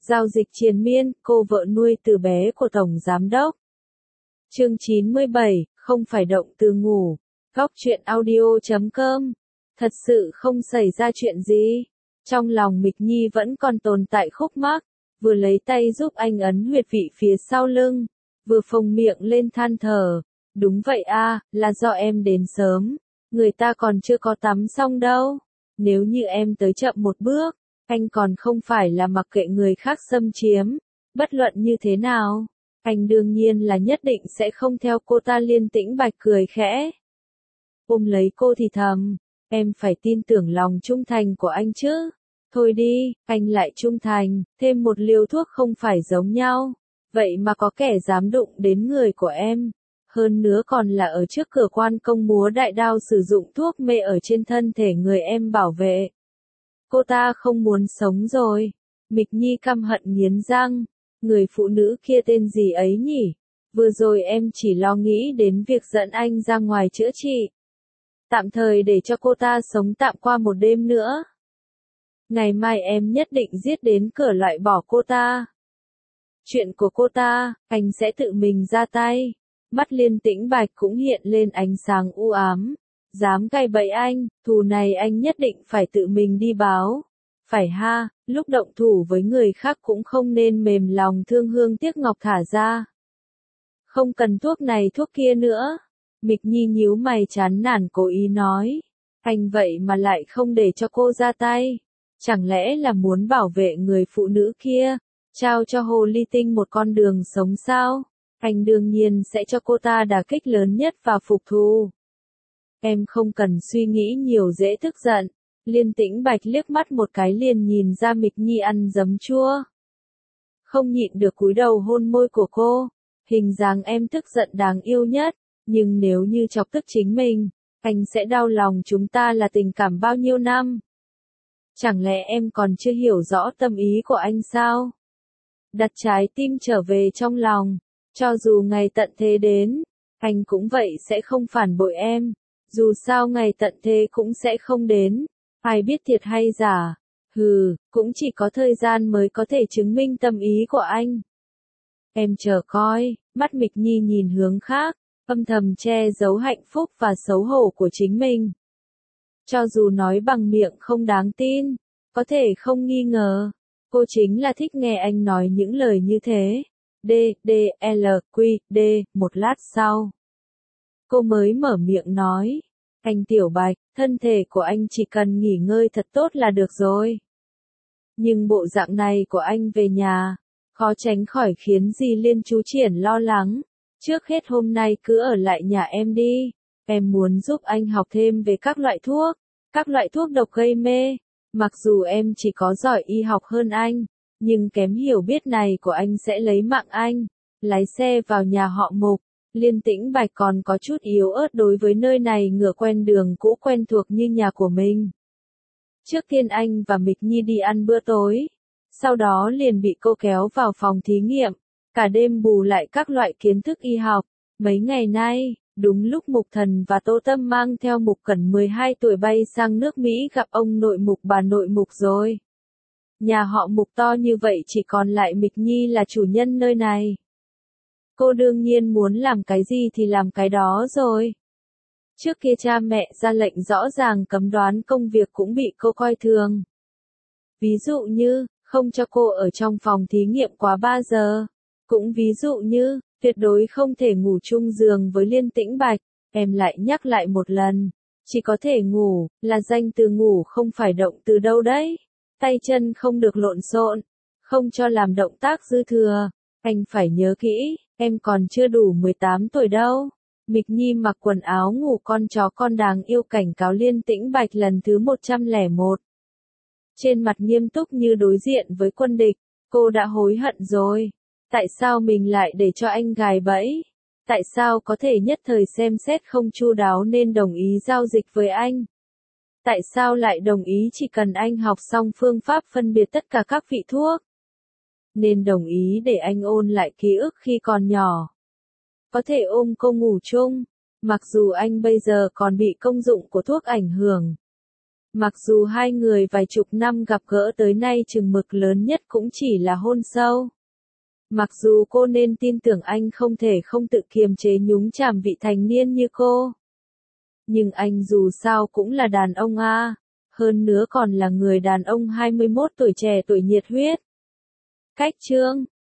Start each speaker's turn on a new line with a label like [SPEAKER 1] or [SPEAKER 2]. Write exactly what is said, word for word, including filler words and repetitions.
[SPEAKER 1] Giao dịch triền miên, cô vợ nuôi từ bé của Tổng Giám đốc. Chương chín mươi bảy, không phải động từ ngủ. Góc truyện audio chấm com. Thật sự không xảy ra chuyện gì. Trong lòng Mịch Nhi vẫn còn tồn tại khúc mắc, vừa lấy tay giúp anh ấn huyệt vị phía sau lưng, vừa phồng miệng lên than thở. Đúng vậy a, là do em đến sớm, người ta còn chưa có tắm xong đâu. Nếu như em tới chậm một bước, anh còn không phải là mặc kệ người khác xâm chiếm. Bất luận như thế nào, anh đương nhiên là nhất định sẽ không theo cô ta. Liên Tĩnh Bạch cười khẽ, ôm lấy cô thì thầm, em phải tin tưởng lòng trung thành của anh chứ. Thôi đi, anh lại trung thành, thêm một liều thuốc không phải giống nhau. Vậy mà có kẻ dám đụng đến người của em. Hơn nữa còn là ở trước cửa quan công múa đại đao sử dụng thuốc mê ở trên thân thể người em bảo vệ. Cô ta không muốn sống rồi. Mịch Nhi căm hận nghiến răng. Người phụ nữ kia tên gì ấy nhỉ? Vừa rồi em chỉ lo nghĩ đến việc dẫn anh ra ngoài chữa trị. Tạm thời để cho cô ta sống tạm qua một đêm nữa. Ngày mai em nhất định giết đến cửa loại bỏ cô ta. Chuyện của cô ta, anh sẽ tự mình ra tay. Mắt Liên Tĩnh Bạch cũng hiện lên ánh sáng u ám. Dám gài bẫy anh, thù này anh nhất định phải tự mình đi báo. Phải ha, lúc động thủ với người khác cũng không nên mềm lòng thương hương tiếc ngọc thả ra. Không cần thuốc này thuốc kia nữa. Mịch Nhi nhíu mày chán nản cố ý nói. Anh vậy mà lại không để cho cô ra tay. Chẳng lẽ là muốn bảo vệ người phụ nữ kia, trao cho Hồ Ly Tinh một con đường sống sao? Anh đương nhiên sẽ cho cô ta đả kích lớn nhất và phục thù. Em không cần suy nghĩ nhiều dễ tức giận. Liên Tĩnh Bạch liếc mắt một cái liền nhìn ra Mịch Nhi ăn giấm chua. Không nhịn được cúi đầu hôn môi của cô. Hình dáng em tức giận đáng yêu nhất. Nhưng nếu như chọc tức chính mình, anh sẽ đau lòng. Chúng ta là tình cảm bao nhiêu năm. Chẳng lẽ em còn chưa hiểu rõ tâm ý của anh sao? Đặt trái tim trở về trong lòng. Cho dù ngày tận thế đến, anh cũng vậy sẽ không phản bội em. Dù sao ngày tận thế cũng sẽ không đến. Ai biết thiệt hay giả. Hừ, cũng chỉ có thời gian mới có thể chứng minh tâm ý của anh. Em chờ coi. Mắt Mịch Nhi nhìn hướng khác, âm thầm che giấu hạnh phúc và xấu hổ của chính mình. Cho dù nói bằng miệng không đáng tin, có thể không nghi ngờ, cô chính là thích nghe anh nói những lời như thế. D, D, L, Q, D, một lát sau. Cô mới mở miệng nói. Anh Tiểu Bạch, thân thể của anh chỉ cần nghỉ ngơi thật tốt là được rồi. Nhưng bộ dạng này của anh về nhà, khó tránh khỏi khiến dì Liên chú Triển lo lắng. Trước hết hôm nay cứ ở lại nhà em đi. Em muốn giúp anh học thêm về các loại thuốc, các loại thuốc độc gây mê. Mặc dù em chỉ có giỏi y học hơn anh, nhưng kém hiểu biết này của anh sẽ lấy mạng anh. Lái xe vào nhà họ Mục. Liên Tĩnh Bạch còn có chút yếu ớt đối với nơi này, ngựa quen đường cũ quen thuộc như nhà của mình. Trước tiên anh và Mịch Nhi đi ăn bữa tối. Sau đó liền bị cô kéo vào phòng thí nghiệm. Cả đêm bù lại các loại kiến thức y học. Mấy ngày nay, đúng lúc Mục Thần và Tô Tâm mang theo Mục Cẩn mười hai tuổi bay sang nước Mỹ gặp ông nội Mục bà nội Mục rồi. Nhà họ Mục to như vậy chỉ còn lại Mịch Nhi là chủ nhân nơi này. Cô đương nhiên muốn làm cái gì thì làm cái đó rồi. Trước kia cha mẹ ra lệnh rõ ràng cấm đoán công việc cũng bị cô coi thường. Ví dụ như, không cho cô ở trong phòng thí nghiệm quá ba giờ. Cũng ví dụ như, tuyệt đối không thể ngủ chung giường với Liên Tĩnh Bạch. Em lại nhắc lại một lần. Chỉ có thể ngủ, là danh từ ngủ không phải động từ đâu đấy. Tay chân không được lộn xộn. Không cho làm động tác dư thừa. Anh phải nhớ kỹ, em còn chưa đủ mười tám tuổi đâu. Mịch Nhi mặc quần áo ngủ con chó con đáng yêu cảnh cáo Liên Tĩnh Bạch lần thứ một trăm lẻ một. Trên mặt nghiêm túc như đối diện với quân địch, cô đã hối hận rồi. Tại sao mình lại để cho anh gài bẫy? Tại sao có thể nhất thời xem xét không chu đáo nên đồng ý giao dịch với anh? Tại sao lại đồng ý chỉ cần anh học xong phương pháp phân biệt tất cả các vị thuốc? Nên đồng ý để anh ôn lại ký ức khi còn nhỏ. Có thể ôm cô ngủ chung, mặc dù anh bây giờ còn bị công dụng của thuốc ảnh hưởng. Mặc dù hai người vài chục năm gặp gỡ tới nay chừng mực lớn nhất cũng chỉ là hôn sâu. Mặc dù cô nên tin tưởng anh không thể không tự kiềm chế nhúng chàm vị thành niên như cô. Nhưng anh dù sao cũng là đàn ông a, hơn nữa còn là người đàn ông hai mươi mốt tuổi trẻ tuổi nhiệt huyết. Cách chương